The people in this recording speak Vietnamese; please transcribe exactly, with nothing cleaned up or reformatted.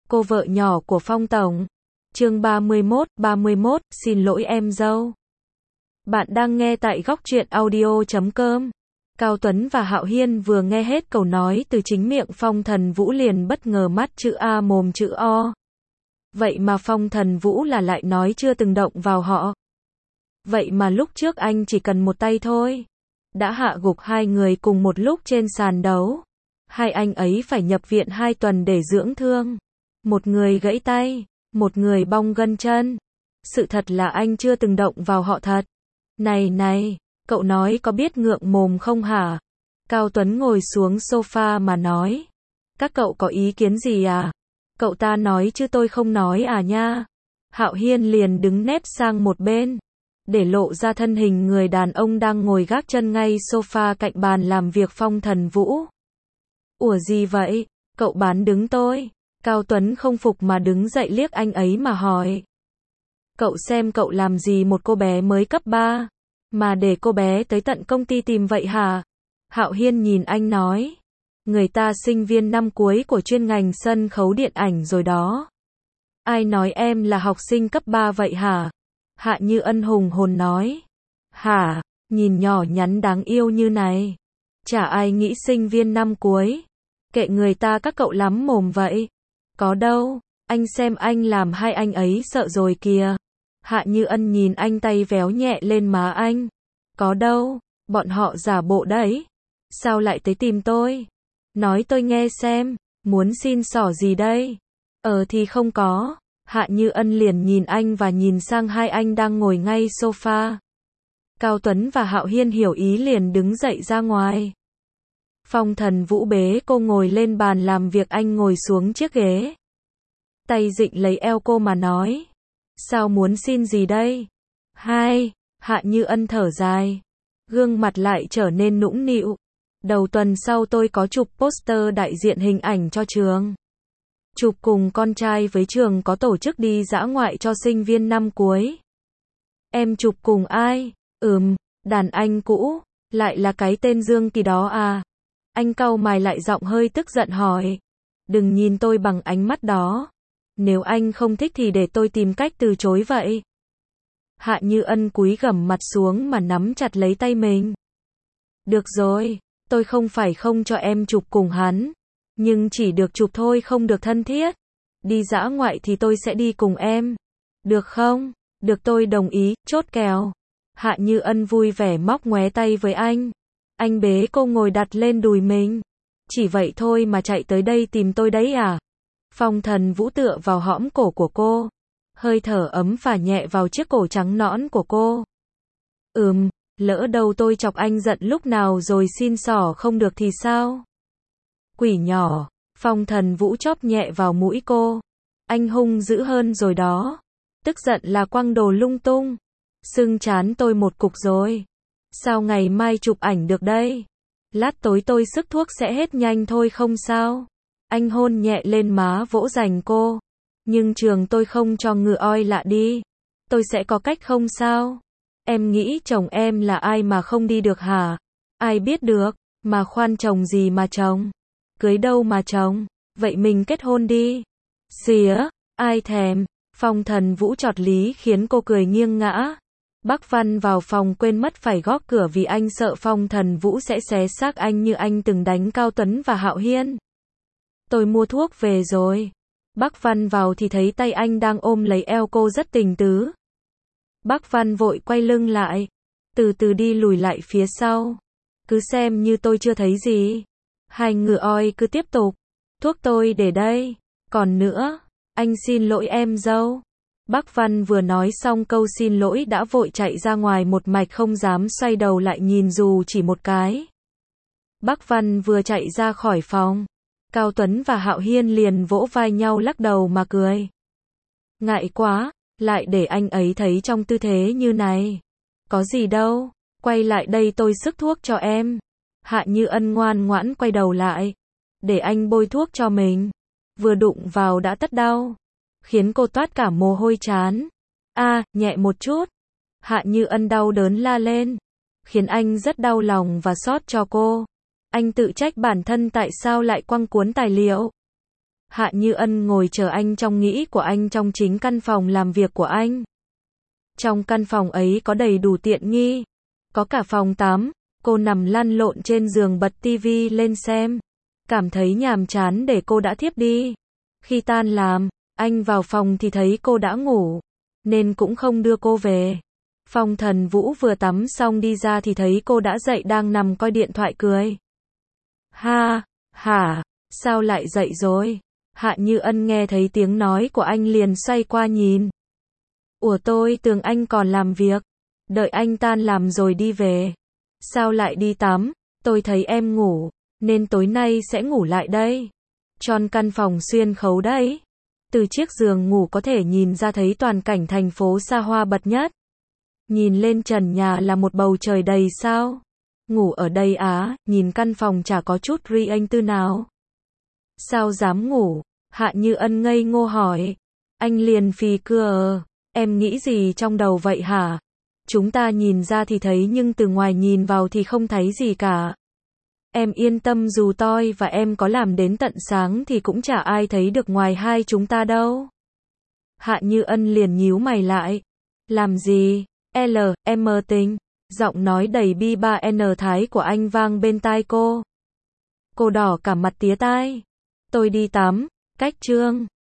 cô vợ nhỏ của Phong Tổng. Chương ba mươi mốt, ba mươi mốt, xin lỗi em dâu. Bạn đang nghe tại góc truyện audio chấm com. Cao Tuấn và Hạo Hiên vừa nghe hết câu nói từ chính miệng Phong Thần Vũ liền bất ngờ mắt chữ A mồm chữ O. Vậy mà Phong Thần Vũ là lại nói chưa từng động vào họ. Vậy mà lúc trước anh chỉ cần một tay thôi, đã hạ gục hai người cùng một lúc trên sàn đấu. Hai anh ấy phải nhập viện hai tuần để dưỡng thương. Một người gãy tay, một người bong gân chân. Sự thật là anh chưa từng động vào họ thật. Này này, cậu nói có biết ngượng mồm không hả? Cao Tuấn ngồi xuống sofa mà nói. Các cậu có ý kiến gì à? Cậu ta nói chứ tôi không nói à nha. Hạo Hiên liền đứng nép sang một bên, để lộ ra thân hình người đàn ông đang ngồi gác chân ngay sofa cạnh bàn làm việc Phong Thần Vũ. Ủa gì vậy? Cậu bán đứng tôi. Cao Tuấn không phục mà đứng dậy liếc anh ấy mà hỏi. Cậu xem cậu làm gì một cô bé mới cấp ba, mà để cô bé tới tận công ty tìm vậy hả? Hạo Hiên nhìn anh nói. Người ta sinh viên năm cuối của chuyên ngành sân khấu điện ảnh rồi đó. Ai nói em là học sinh cấp ba vậy hả? Hạ Như Ân hùng hồn nói. Hả? Nhìn nhỏ nhắn đáng yêu như này, chả ai nghĩ sinh viên năm cuối. Kệ người ta các cậu lắm mồm vậy. Có đâu, anh xem anh làm hai anh ấy sợ rồi kìa. Hạ Như Ân nhìn anh tay véo nhẹ lên má anh. Có đâu, bọn họ giả bộ đấy. Sao lại tới tìm tôi? Nói tôi nghe xem, muốn xin xỏ gì đây? Ờ thì không có. Hạ Như Ân liền nhìn anh và nhìn sang hai anh đang ngồi ngay sofa. Cao Tuấn và Hạo Hiên hiểu ý liền đứng dậy ra ngoài. Phong Thần Vũ bế cô ngồi lên bàn làm việc, anh ngồi xuống chiếc ghế. Tay dịnh lấy eo cô mà nói. Sao muốn xin gì đây? Hai, Hạ Như Ân thở dài. Gương mặt lại trở nên nũng nịu. Đầu tuần sau tôi có chụp poster đại diện hình ảnh cho trường. Chụp cùng con trai với trường có tổ chức đi dã ngoại cho sinh viên năm cuối. Em chụp cùng ai? Ừm, đàn anh cũ. Lại là cái tên Dương Kỳ đó à? Anh cau mày lại giọng hơi tức giận hỏi. Đừng nhìn tôi bằng ánh mắt đó. Nếu anh không thích thì để tôi tìm cách từ chối vậy. Hạ Như Ân cúi gằm mặt xuống mà nắm chặt lấy tay mình. Được rồi, tôi không phải không cho em chụp cùng hắn. Nhưng chỉ được chụp thôi, không được thân thiết. Đi dã ngoại thì tôi sẽ đi cùng em. Được không? Được, tôi đồng ý, chốt kèo. Hạ Như Ân vui vẻ móc ngoé tay với anh. Anh bế cô ngồi đặt lên đùi mình. Chỉ vậy thôi mà chạy tới đây tìm tôi đấy à? Phong Thần Vũ tựa vào hõm cổ của cô. Hơi thở ấm phả nhẹ vào chiếc cổ trắng nõn của cô. Ừm, lỡ đâu tôi chọc anh giận lúc nào rồi xin xỏ không được thì sao? Quỷ nhỏ. Phong Thần Vũ chóp nhẹ vào mũi cô. Anh hung dữ hơn rồi đó. Tức giận là quăng đồ lung tung. Sưng chán tôi một cục rồi. Sao ngày mai chụp ảnh được đây? Lát tối tôi sức thuốc sẽ hết nhanh thôi không sao? Anh hôn nhẹ lên má vỗ dành cô. Nhưng trường tôi không cho ngựa oi lạ đi. Tôi sẽ có cách không sao? Em nghĩ chồng em là ai mà không đi được hả? Ai biết được, mà khoan chồng gì mà chồng? Cưới đâu mà chồng? Vậy mình kết hôn đi. Xìa, ai thèm. Phong Thần Vũ chọt lý khiến cô cười nghiêng ngã. Bác Văn vào phòng quên mất phải gõ cửa vì anh sợ Phong Thần Vũ sẽ xé xác anh như anh từng đánh Cao Tuấn và Hạo Hiên. Tôi mua thuốc về rồi. Bác Văn vào thì thấy tay anh đang ôm lấy eo cô rất tình tứ. Bác Văn vội quay lưng lại, từ từ đi lùi lại phía sau. Cứ xem như tôi chưa thấy gì. Hai ngựa oi cứ tiếp tục. Thuốc tôi để đây. Còn nữa, anh xin lỗi em dâu. Bác Văn vừa nói xong câu xin lỗi đã vội chạy ra ngoài một mạch, không dám xoay đầu lại nhìn dù chỉ một cái. Bác Văn vừa chạy ra khỏi phòng, Cao Tuấn và Hạo Hiên liền vỗ vai nhau lắc đầu mà cười. Ngại quá, lại để anh ấy thấy trong tư thế như này. Có gì đâu, quay lại đây tôi sức thuốc cho em. Hạ Như Ân ngoan ngoãn quay đầu lại, để anh bôi thuốc cho mình. Vừa đụng vào đã tất đau, khiến cô toát cả mồ hôi trán. A, à, nhẹ một chút. Hạ Như Ân đau đớn la lên, khiến anh rất đau lòng và xót cho cô. Anh tự trách bản thân tại sao lại quăng cuốn tài liệu. Hạ Như Ân ngồi chờ anh trong nghĩ của anh trong chính căn phòng làm việc của anh. Trong căn phòng ấy có đầy đủ tiện nghi. Có cả phòng tắm. Cô nằm lăn lộn trên giường bật tivi lên xem. Cảm thấy nhàm chán để cô đã thiếp đi. Khi tan làm, anh vào phòng thì thấy cô đã ngủ. Nên cũng không đưa cô về. Phong Thần Vũ vừa tắm xong đi ra thì thấy cô đã dậy đang nằm coi điện thoại cười. Ha, hả, sao lại dậy rồi? Hạ Như Ân nghe thấy tiếng nói của anh liền xoay qua nhìn. Ủa tôi tưởng anh còn làm việc. Đợi anh tan làm rồi đi về. Sao lại đi tắm? Tôi thấy em ngủ, nên tối nay sẽ ngủ lại đây. Tròn căn phòng xuyên khấu đấy. Từ chiếc giường ngủ có thể nhìn ra thấy toàn cảnh thành phố xa hoa bậc nhất. Nhìn lên trần nhà là một bầu trời đầy sao. Ngủ ở đây á, nhìn căn phòng chả có chút riêng tư nào. Sao dám ngủ? Hạ Như Ân ngây ngô hỏi. Anh liền phì cười. Em nghĩ gì trong đầu vậy hả? Chúng ta nhìn ra thì thấy nhưng từ ngoài nhìn vào thì không thấy gì cả. Em yên tâm dù tôi và em có làm đến tận sáng thì cũng chả ai thấy được ngoài hai chúng ta đâu. Hạ Như Ân liền nhíu mày lại. Làm gì? L, em mơ tình. Giọng nói đầy bi ba N thái của anh vang bên tai cô. Cô đỏ cả mặt tía tai. Tôi đi tắm. Cách chương.